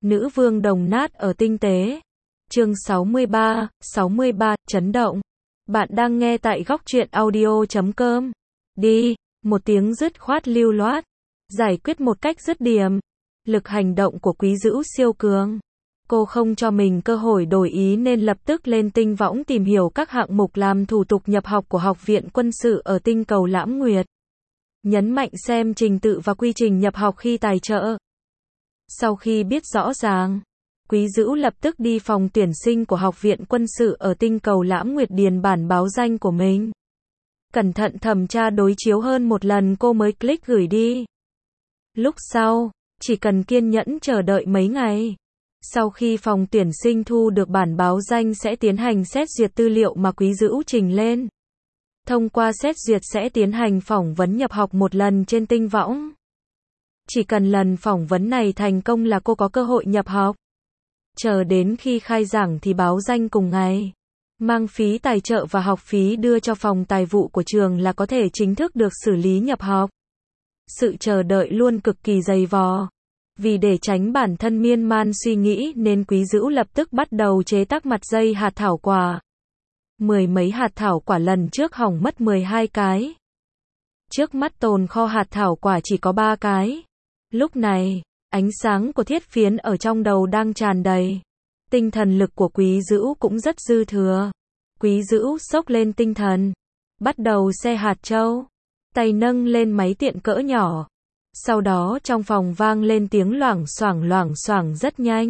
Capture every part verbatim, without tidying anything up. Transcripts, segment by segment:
Nữ vương đồng nát ở tinh tế. Chương sáu mươi ba, sáu mươi ba, chấn động. Bạn đang nghe tại góc truyện audio chấm com. Đi, một tiếng dứt khoát lưu loát, giải quyết một cách dứt điểm. Lực hành động của Quý Dữu siêu cường. Cô không cho mình cơ hội đổi ý nên lập tức lên tinh võng tìm hiểu các hạng mục làm thủ tục nhập học của Học viện Quân sự ở tinh cầu Lãm Nguyệt. Nhấn mạnh xem trình tự và quy trình nhập học khi tài trợ. Sau khi biết rõ ràng, Quý Dữu lập tức đi phòng tuyển sinh của Học viện Quân sự ở tinh cầu Lãm Nguyệt điền bản báo danh của mình. Cẩn thận thẩm tra đối chiếu hơn một lần cô mới click gửi đi. Lúc sau, chỉ cần kiên nhẫn chờ đợi mấy ngày. Sau khi phòng tuyển sinh thu được bản báo danh sẽ tiến hành xét duyệt tư liệu mà Quý Dữu trình lên. Thông qua xét duyệt sẽ tiến hành phỏng vấn nhập học một lần trên tinh võng. Chỉ cần lần phỏng vấn này thành công là cô có cơ hội nhập học. Chờ đến khi khai giảng thì báo danh cùng ngày. Mang phí tài trợ và học phí đưa cho phòng tài vụ của trường là có thể chính thức được xử lý nhập học. Sự chờ đợi luôn cực kỳ dày vò. Vì để tránh bản thân miên man suy nghĩ nên Quý Dữu lập tức bắt đầu chế tác mặt dây hạt thảo quả. Mười mấy hạt thảo quả lần trước hỏng mất mười hai cái. Trước mắt tồn kho hạt thảo quả chỉ có ba cái. Lúc này, ánh sáng của thiết phiến ở trong đầu đang tràn đầy. Tinh thần lực của Quý Dữu cũng rất dư thừa. Quý Dữu xốc lên tinh thần. Bắt đầu xe hạt châu. Tay nâng lên máy tiện cỡ nhỏ. Sau đó trong phòng vang lên tiếng loảng xoảng loảng xoảng rất nhanh.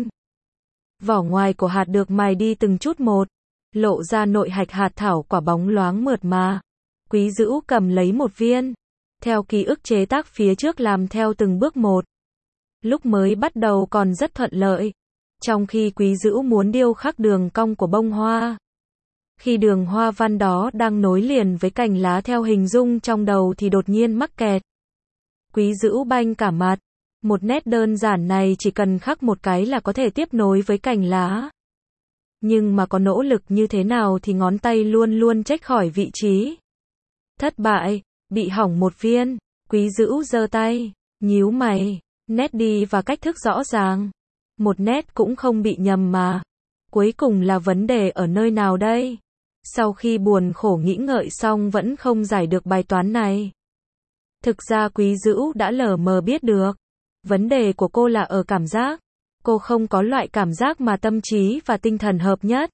Vỏ ngoài của hạt được mài đi từng chút một. Lộ ra nội hạch hạt thảo quả bóng loáng mượt mà. Quý Dữu cầm lấy một viên. Theo ký ức chế tác phía trước làm theo từng bước một. Lúc mới bắt đầu còn rất thuận lợi. Trong khi Quý Dữu muốn điêu khắc đường cong của bông hoa. Khi đường hoa văn đó đang nối liền với cành lá theo hình dung trong đầu thì đột nhiên mắc kẹt. Quý Dữu banh cả mặt. Một nét đơn giản này chỉ cần khắc một cái là có thể tiếp nối với cành lá. Nhưng mà có nỗ lực như thế nào thì ngón tay luôn luôn chếch khỏi vị trí. Thất bại, bị hỏng một viên. Quý Dữu giơ tay, nhíu mày, nét đi và cách thức rõ ràng. Một nét cũng không bị nhầm mà. Cuối cùng là vấn đề ở nơi nào đây? Sau khi buồn khổ nghĩ ngợi xong vẫn không giải được bài toán này. Thực ra Quý Dữu đã lờ mờ biết được. Vấn đề của cô là ở cảm giác. Cô không có loại cảm giác mà tâm trí và tinh thần hợp nhất.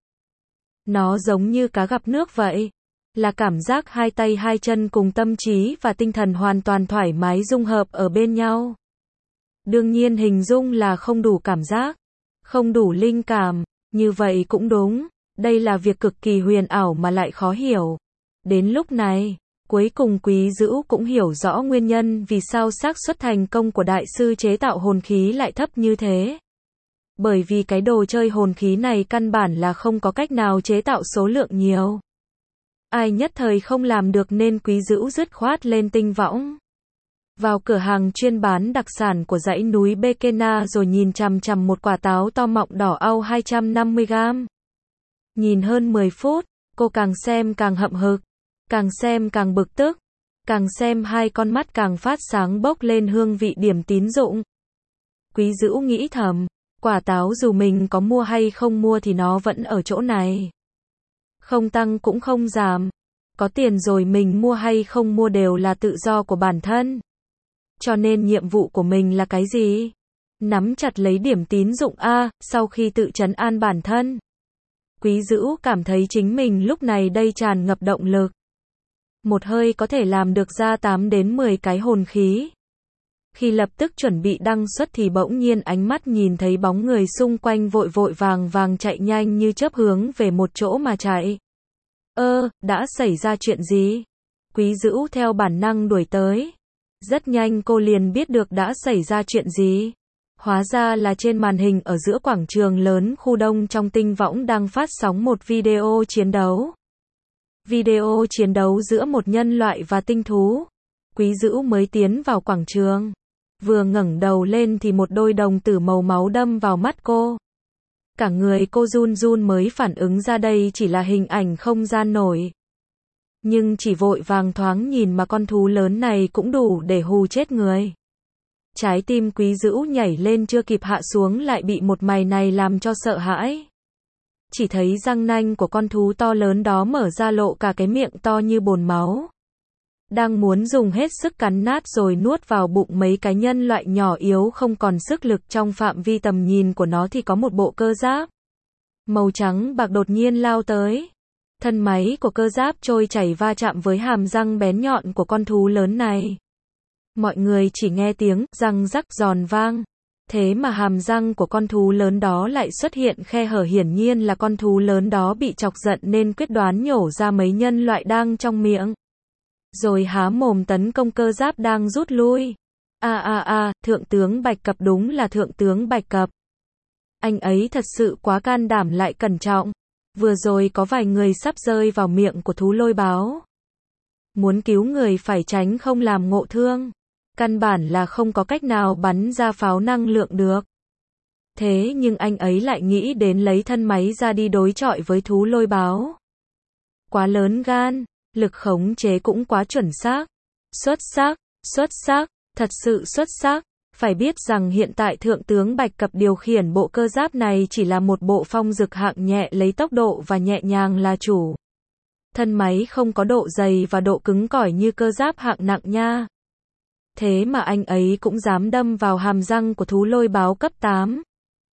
Nó giống như cá gặp nước vậy. Là cảm giác hai tay hai chân cùng tâm trí và tinh thần hoàn toàn thoải mái dung hợp ở bên nhau. Đương nhiên hình dung là không đủ cảm giác. Không đủ linh cảm. Như vậy cũng đúng. Đây là việc cực kỳ huyền ảo mà lại khó hiểu. Đến lúc này, cuối cùng Quý Dữu cũng hiểu rõ nguyên nhân vì sao xác suất thành công của đại sư chế tạo hồn khí lại thấp như thế. Bởi vì cái đồ chơi hồn khí này căn bản là không có cách nào chế tạo số lượng nhiều. Ai nhất thời không làm được nên Quý Dữu dứt khoát lên tinh võng. Vào cửa hàng chuyên bán đặc sản của dãy núi Bekena rồi nhìn chằm chằm một quả táo to mọng đỏ au hai trăm năm mươi gam. Nhìn hơn mười phút, cô càng xem càng hậm hực, càng xem càng bực tức, càng xem hai con mắt càng phát sáng bốc lên hương vị điểm tín dụng. Quý Dữu nghĩ thầm, quả táo dù mình có mua hay không mua thì nó vẫn ở chỗ này. Không tăng cũng không giảm. Có tiền rồi mình mua hay không mua đều là tự do của bản thân. Cho nên nhiệm vụ của mình là cái gì? Nắm chặt lấy điểm tín dụng A, sau khi tự trấn an bản thân. Quý Dữu cảm thấy chính mình lúc này đây tràn ngập động lực. Một hơi có thể làm được ra tám đến mười cái hồn khí. Khi lập tức chuẩn bị đăng xuất thì bỗng nhiên ánh mắt nhìn thấy bóng người xung quanh vội vội vàng vàng chạy nhanh như chớp hướng về một chỗ mà chạy. Ơ, đã xảy ra chuyện gì? Quý Dữu theo bản năng đuổi tới. Rất nhanh cô liền biết được đã xảy ra chuyện gì. Hóa ra là trên màn hình ở giữa quảng trường lớn khu đông trong tinh võng đang phát sóng một video chiến đấu. Video chiến đấu giữa một nhân loại và tinh thú. Quý Dữu mới tiến vào quảng trường. Vừa ngẩng đầu lên thì một đôi đồng tử màu máu đâm vào mắt cô. Cả người cô run run mới phản ứng ra đây chỉ là hình ảnh không gian nổi. Nhưng chỉ vội vàng thoáng nhìn mà con thú lớn này cũng đủ để hù chết người. Trái tim Quý Dữu nhảy lên chưa kịp hạ xuống lại bị một mày này làm cho sợ hãi. Chỉ thấy răng nanh của con thú to lớn đó mở ra lộ cả cái miệng to như bồn máu. Đang muốn dùng hết sức cắn nát rồi nuốt vào bụng mấy cái nhân loại nhỏ yếu không còn sức lực trong phạm vi tầm nhìn của nó thì có một bộ cơ giáp màu trắng bạc đột nhiên lao tới. Thân máy của cơ giáp trôi chảy va chạm với hàm răng bén nhọn của con thú lớn này. Mọi người chỉ nghe tiếng răng rắc giòn vang. Thế mà hàm răng của con thú lớn đó lại xuất hiện khe hở, hiển nhiên là con thú lớn đó bị chọc giận nên quyết đoán nhổ ra mấy nhân loại đang trong miệng. Rồi há mồm tấn công cơ giáp đang rút lui. A a a, Thượng tướng Bạch Cập, đúng là Thượng tướng Bạch Cập. Anh ấy thật sự quá can đảm lại cẩn trọng. Vừa rồi có vài người sắp rơi vào miệng của thú lôi báo. Muốn cứu người phải tránh không làm ngộ thương. Căn bản là không có cách nào bắn ra pháo năng lượng được. Thế nhưng anh ấy lại nghĩ đến lấy thân máy ra đi đối chọi với thú lôi báo. Quá lớn gan, lực khống chế cũng quá chuẩn xác. Xuất sắc, xuất sắc, thật sự xuất sắc. Phải biết rằng hiện tại Thượng tướng Bạch Cập điều khiển bộ cơ giáp này chỉ là một bộ phong dực hạng nhẹ lấy tốc độ và nhẹ nhàng là chủ. Thân máy không có độ dày và độ cứng cỏi như cơ giáp hạng nặng nha. Thế mà anh ấy cũng dám đâm vào hàm răng của thú lôi báo cấp tám.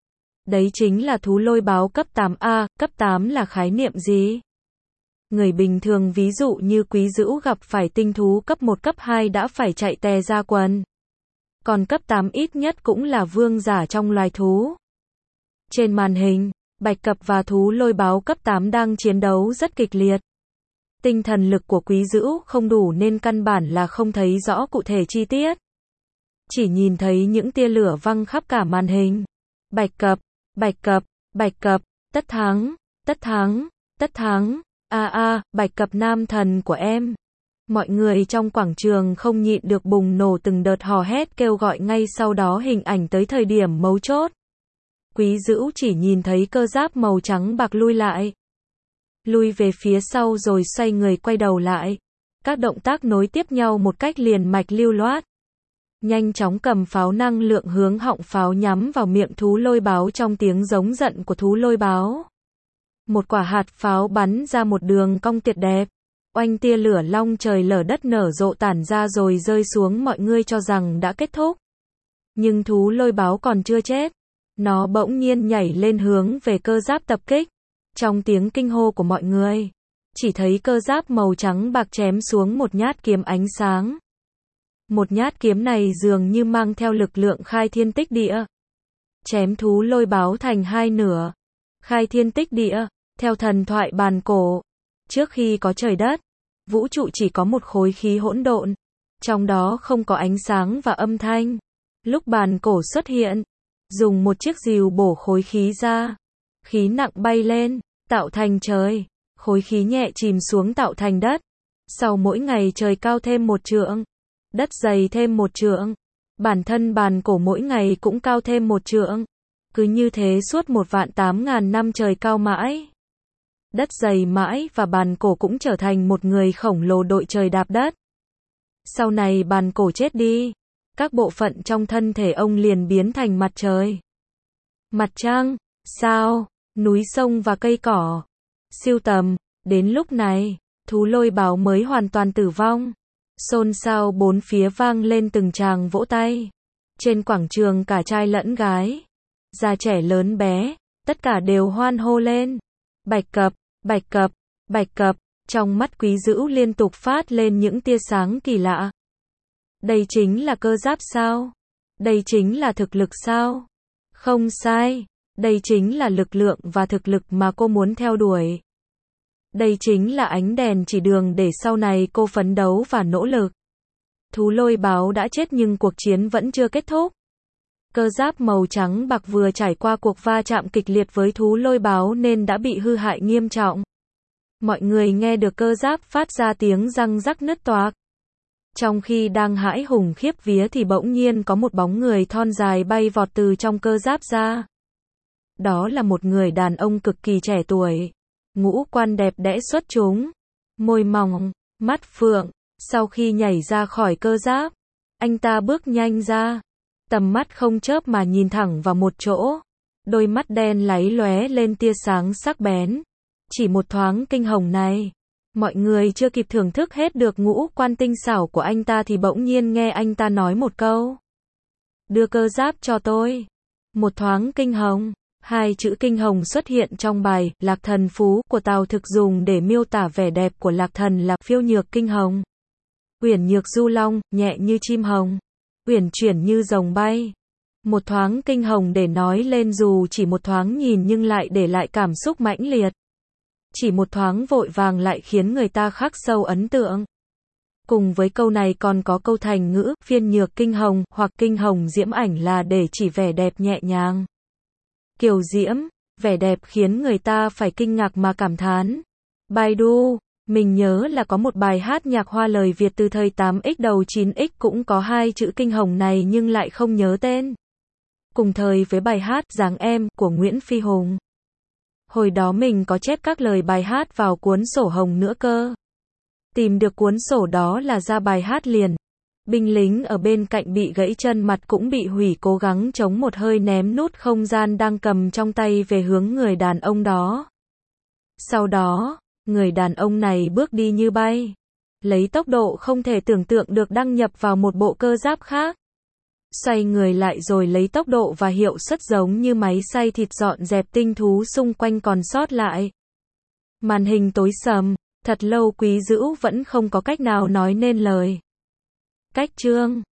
Đấy chính là thú lôi báo cấp tám A, cấp tám là khái niệm gì? Người bình thường ví dụ như Quý Dữu gặp phải tinh thú cấp một cấp hai đã phải chạy tè ra quần. Còn cấp tám ít nhất cũng là vương giả trong loài thú. Trên màn hình, Bạch Cập và thú lôi báo cấp tám đang chiến đấu rất kịch liệt. Tinh thần lực của Quý Dữu không đủ nên căn bản là không thấy rõ cụ thể chi tiết. Chỉ nhìn thấy những tia lửa văng khắp cả màn hình. Bạch Cập, Bạch Cập, Bạch Cập, tất thắng, tất thắng, tất thắng, a a, Bạch Cập nam thần của em. Mọi người trong quảng trường không nhịn được bùng nổ từng đợt hò hét kêu gọi, ngay sau đó hình ảnh tới thời điểm mấu chốt. Quý Dữu chỉ nhìn thấy cơ giáp màu trắng bạc lui lại. Lui về phía sau rồi xoay người quay đầu lại. Các động tác nối tiếp nhau một cách liền mạch lưu loát. Nhanh chóng cầm pháo năng lượng hướng họng pháo nhắm vào miệng thú lôi báo trong tiếng giống giận của thú lôi báo. Một quả hạt pháo bắn ra một đường cong tuyệt đẹp. Oanh, tia lửa long trời lở đất nở rộ tản ra rồi rơi xuống, mọi người cho rằng đã kết thúc. Nhưng thú lôi báo còn chưa chết. Nó bỗng nhiên nhảy lên hướng về cơ giáp tập kích. Trong tiếng kinh hô của mọi người, chỉ thấy cơ giáp màu trắng bạc chém xuống một nhát kiếm ánh sáng. Một nhát kiếm này dường như mang theo lực lượng khai thiên tích địa. Chém thú lôi báo thành hai nửa. Khai thiên tích địa, theo thần thoại bàn cổ. Trước khi có trời đất, vũ trụ chỉ có một khối khí hỗn độn. Trong đó không có ánh sáng và âm thanh. Lúc bàn cổ xuất hiện, dùng một chiếc rìu bổ khối khí ra. Khí nặng bay lên, tạo thành trời. Khối khí nhẹ chìm xuống tạo thành đất. Sau mỗi ngày trời cao thêm một trượng, đất dày thêm một trượng. Bản thân bàn cổ mỗi ngày cũng cao thêm một trượng. Cứ như thế suốt một vạn tám ngàn năm trời cao mãi. Đất dày mãi và bàn cổ cũng trở thành một người khổng lồ đội trời đạp đất. Sau này bàn cổ chết đi, các bộ phận trong thân thể ông liền biến thành mặt trời, mặt trăng, sao, núi sông và cây cỏ. Siêu tầm, đến lúc này, thú lôi báo mới hoàn toàn tử vong. Xôn xao bốn phía vang lên từng tràng vỗ tay. Trên quảng trường cả trai lẫn gái, già trẻ lớn bé, tất cả đều hoan hô lên. Bạch Cập, Bạch Cập, Bạch Cập, trong mắt Quý Dữu liên tục phát lên những tia sáng kỳ lạ. Đây chính là cơ giáp sao? Đây chính là thực lực sao? Không sai, đây chính là lực lượng và thực lực mà cô muốn theo đuổi. Đây chính là ánh đèn chỉ đường để sau này cô phấn đấu và nỗ lực. Thú lôi báo đã chết nhưng cuộc chiến vẫn chưa kết thúc. Cơ giáp màu trắng bạc vừa trải qua cuộc va chạm kịch liệt với thú lôi báo nên đã bị hư hại nghiêm trọng. Mọi người nghe được cơ giáp phát ra tiếng răng rắc nứt toạc. Trong khi đang hãi hùng khiếp vía thì bỗng nhiên có một bóng người thon dài bay vọt từ trong cơ giáp ra. Đó là một người đàn ông cực kỳ trẻ tuổi. Ngũ quan đẹp đẽ xuất chúng. Môi mỏng, mắt phượng. Sau khi nhảy ra khỏi cơ giáp, anh ta bước nhanh ra. Tầm mắt không chớp mà nhìn thẳng vào một chỗ. Đôi mắt đen láy lóe lên tia sáng sắc bén. Chỉ một thoáng kinh hồng này, mọi người chưa kịp thưởng thức hết được ngũ quan tinh xảo của anh ta thì bỗng nhiên nghe anh ta nói một câu. Đưa cơ giáp cho tôi. Một thoáng kinh hồng. Hai chữ kinh hồng xuất hiện trong bài Lạc Thần Phú của Tào Thực dùng để miêu tả vẻ đẹp của Lạc Thần là phiêu nhược kinh hồng. Uyển nhược du long, nhẹ như chim hồng. Uyển chuyển như rồng bay. Một thoáng kinh hồng để nói lên dù chỉ một thoáng nhìn nhưng lại để lại cảm xúc mãnh liệt. Chỉ một thoáng vội vàng lại khiến người ta khắc sâu ấn tượng. Cùng với câu này còn có câu thành ngữ, phiên nhược kinh hồng, hoặc kinh hồng diễm ảnh là để chỉ vẻ đẹp nhẹ nhàng. Kiều diễm, vẻ đẹp khiến người ta phải kinh ngạc mà cảm thán. Baidu, mình nhớ là có một bài hát nhạc hoa lời Việt từ thời tám x đầu chín x cũng có hai chữ kinh hồng này nhưng lại không nhớ tên. Cùng thời với bài hát Dáng Em của Nguyễn Phi Hùng. Hồi đó mình có chép các lời bài hát vào cuốn sổ hồng nữa cơ. Tìm được cuốn sổ đó là ra bài hát liền. Binh lính ở bên cạnh bị gãy chân mặt cũng bị hủy cố gắng chống một hơi ném nút không gian đang cầm trong tay về hướng người đàn ông đó. Sau đó, người đàn ông này bước đi như bay. Lấy tốc độ không thể tưởng tượng được đăng nhập vào một bộ cơ giáp khác. Xoay người lại rồi lấy tốc độ và hiệu suất giống như máy xay thịt dọn dẹp tinh thú xung quanh còn sót lại. Màn hình tối sầm, thật lâu Quý Dữu vẫn không có cách nào nói nên lời. Cách chương